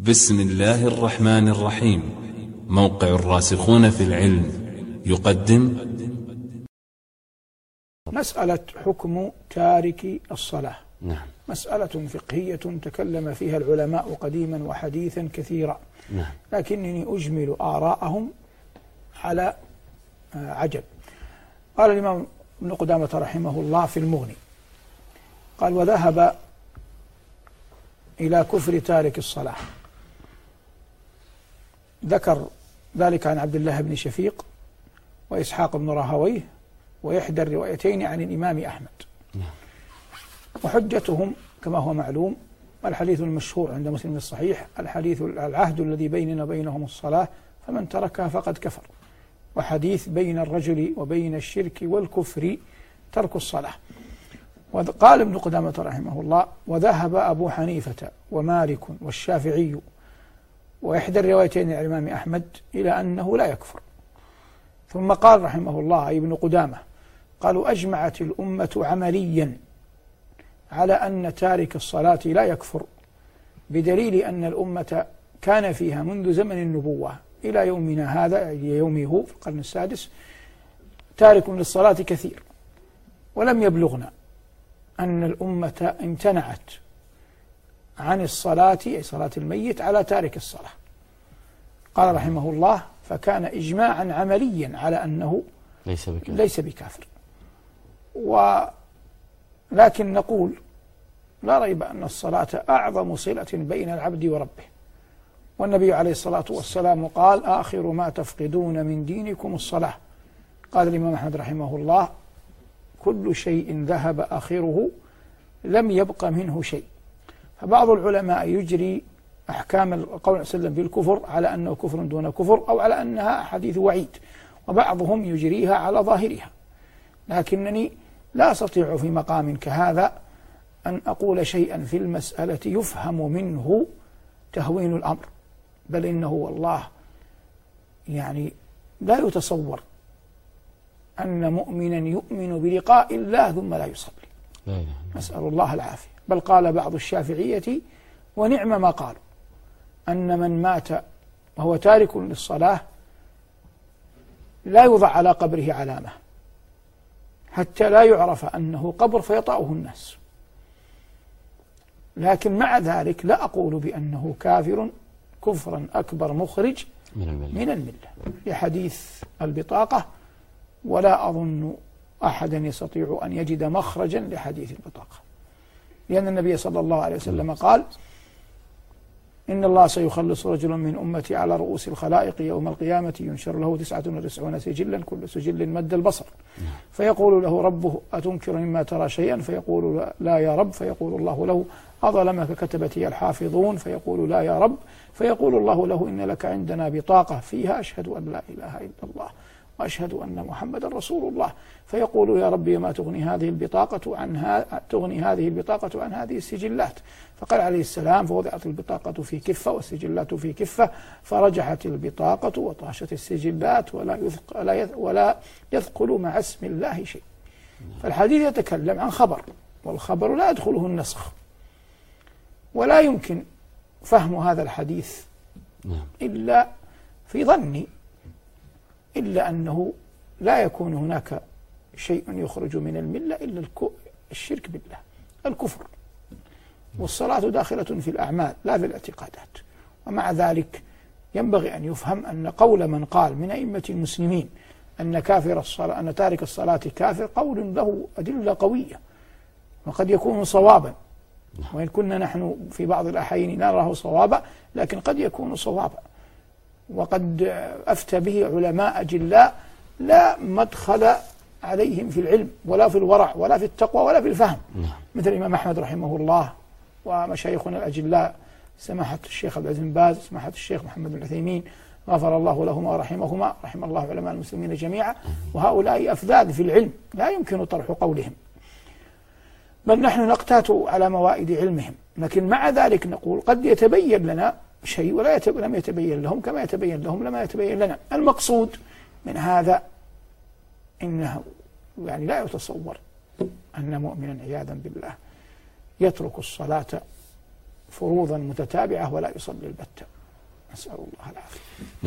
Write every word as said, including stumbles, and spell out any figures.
بسم الله الرحمن الرحيم. موقع الراسخون في العلم يقدم مسألة حكم تارك الصلاة. نعم. مسألة فقهية تكلم فيها العلماء قديما وحديثا كثيرا. نعم. لكنني أجمل آراءهم على عجب. قال الإمام ابن قدامة رحمه الله في المغني، قال: وذهب إلى كفر تارك الصلاة. ذكر ذلك عن عبد الله بن شفيق وإسحاق بن راهويه وإحدى الروايتين عن الإمام أحمد. وحجتهم كما هو معلوم الحديث المشهور عند مسلم الصحيح: الحديث العهد الذي بيننا وبينهم الصلاة فمن تركها فقد كفر. وحديث بين الرجل وبين الشرك والكفر ترك الصلاة. وقال ابن قدامة رحمه الله: وذهب أبو حنيفة ومالك والشافعي وإحدى الروايتين عن الإمام أحمد إلى أنه لا يكفر. ثم قال رحمه الله أي ابن قدامة: قالوا: أجمعت الأمة عمليا على أن تارك الصلاة لا يكفر، بدليل أن الأمة كان فيها منذ زمن النبوة إلى يومنا هذا، يومه هو في القرن السادس، تارك للصلاة كثير، ولم يبلغنا أن الأمة امتنعت عن الصلاة أي صلاة الميت على تارك الصلاة. قال رحمه الله: فكان إجماعا عمليا على أنه ليس بكافر, ليس بكافر. ولكن نقول لا ريب أن الصلاة أعظم صلة بين العبد وربه، والنبي عليه الصلاة والسلام قال: آخر ما تفقدون من دينكم الصلاة. قال الإمام أحمد رحمه الله: كل شيء ذهب آخره لم يبق منه شيء. فبعض العلماء يجري أحكام القول صلى الله عليه وسلم بالكفر على أنه كفر دون كفر، أو على أنها حديث وعيد، وبعضهم يجريها على ظاهرها. لكنني لا أستطيع في مقام كهذا أن أقول شيئا في المسألة يفهم منه تهوين الأمر، بل إنه والله يعني لا يتصور أن مؤمنا يؤمن بلقاء الله ثم لا يصلي. لا لا. نسأل الله العافية. بل قال بعض الشافعية ونعم ما قالوا: أن من مات وهو تارك للصلاة لا يوضع على قبره علامة حتى لا يعرف أنه قبر فيطأه الناس. لكن مع ذلك لا أقول بأنه كافر كفرا أكبر مخرج من الملة, من الملة لحديث البطاقة، ولا أظن أحدا يستطيع أن يجد مخرجا لحديث البطاقة، لأن النبي صلى الله عليه وسلم قال: إن الله سيخلص رجلا من أمتي على رؤوس الخلائق يوم القيامة ينشر له تسعة وتسعون سجلا كل سجل مد البصر، فيقول له ربه: أتنكر مما ترى شيئا؟ فيقول: لا يا رب. فيقول الله له: أظلمك كتبتي الحافظون؟ فيقول: لا يا رب. فيقول الله له: إن لك عندنا بطاقة فيها أشهد أن لا إله إلا الله وأشهد أن محمدا رسول الله. فيقول: يا ربي ما تغني هذه البطاقة عن تغني هذه البطاقة عن هذه السجلات؟ فقال عليه السلام: فوضعت البطاقة في كفة والسجلات في كفة، فرجحت البطاقة وطاشت السجلات، ولا يثقل, ولا يثقل مع اسم الله شيء. فالحديث يتكلم عن خبر، والخبر لا يدخله النسخ، ولا يمكن فهم هذا الحديث إلا في ظني، إلا أنه لا يكون هناك شيء يخرج من الملة إلا الشرك بالله، الكفر. والصلاة داخلة في الأعمال لا في الاعتقادات. ومع ذلك ينبغي أن يفهم أن قول من قال من أئمة المسلمين أن كافر الصلاة أن تارك الصلاة كافر قول له أدلة قوية، وقد يكون صوابا، وإن كنا نحن في بعض الأحيان نراه صوابا، لكن قد يكون صوابا، وقد أفتى به علماء أجلاء لا مدخل عليهم في العلم ولا في الورع ولا في التقوى ولا في الفهم، مثل الإمام أحمد رحمه الله، ومشايخنا الأجلاء سماحة الشيخ عبد العزيز بن باز، سماحة الشيخ محمد بن العثيمين، غفر الله لهما ورحمهما، رحم الله علماء المسلمين جميعا. وهؤلاء أفذاذ في العلم لا يمكن طرح قولهم، بل نحن نقتات على موائد علمهم. لكن مع ذلك نقول قد يتبين لنا شيء ولا لم يتبين لهم كما يتبين لهم لما يتبين لنا. المقصود من هذا إنه يعني لا يتصور أن مؤمنا عياذا بالله يترك الصلاة فروضا متتابعة ولا يصلي البتة، نسأل الله العافية.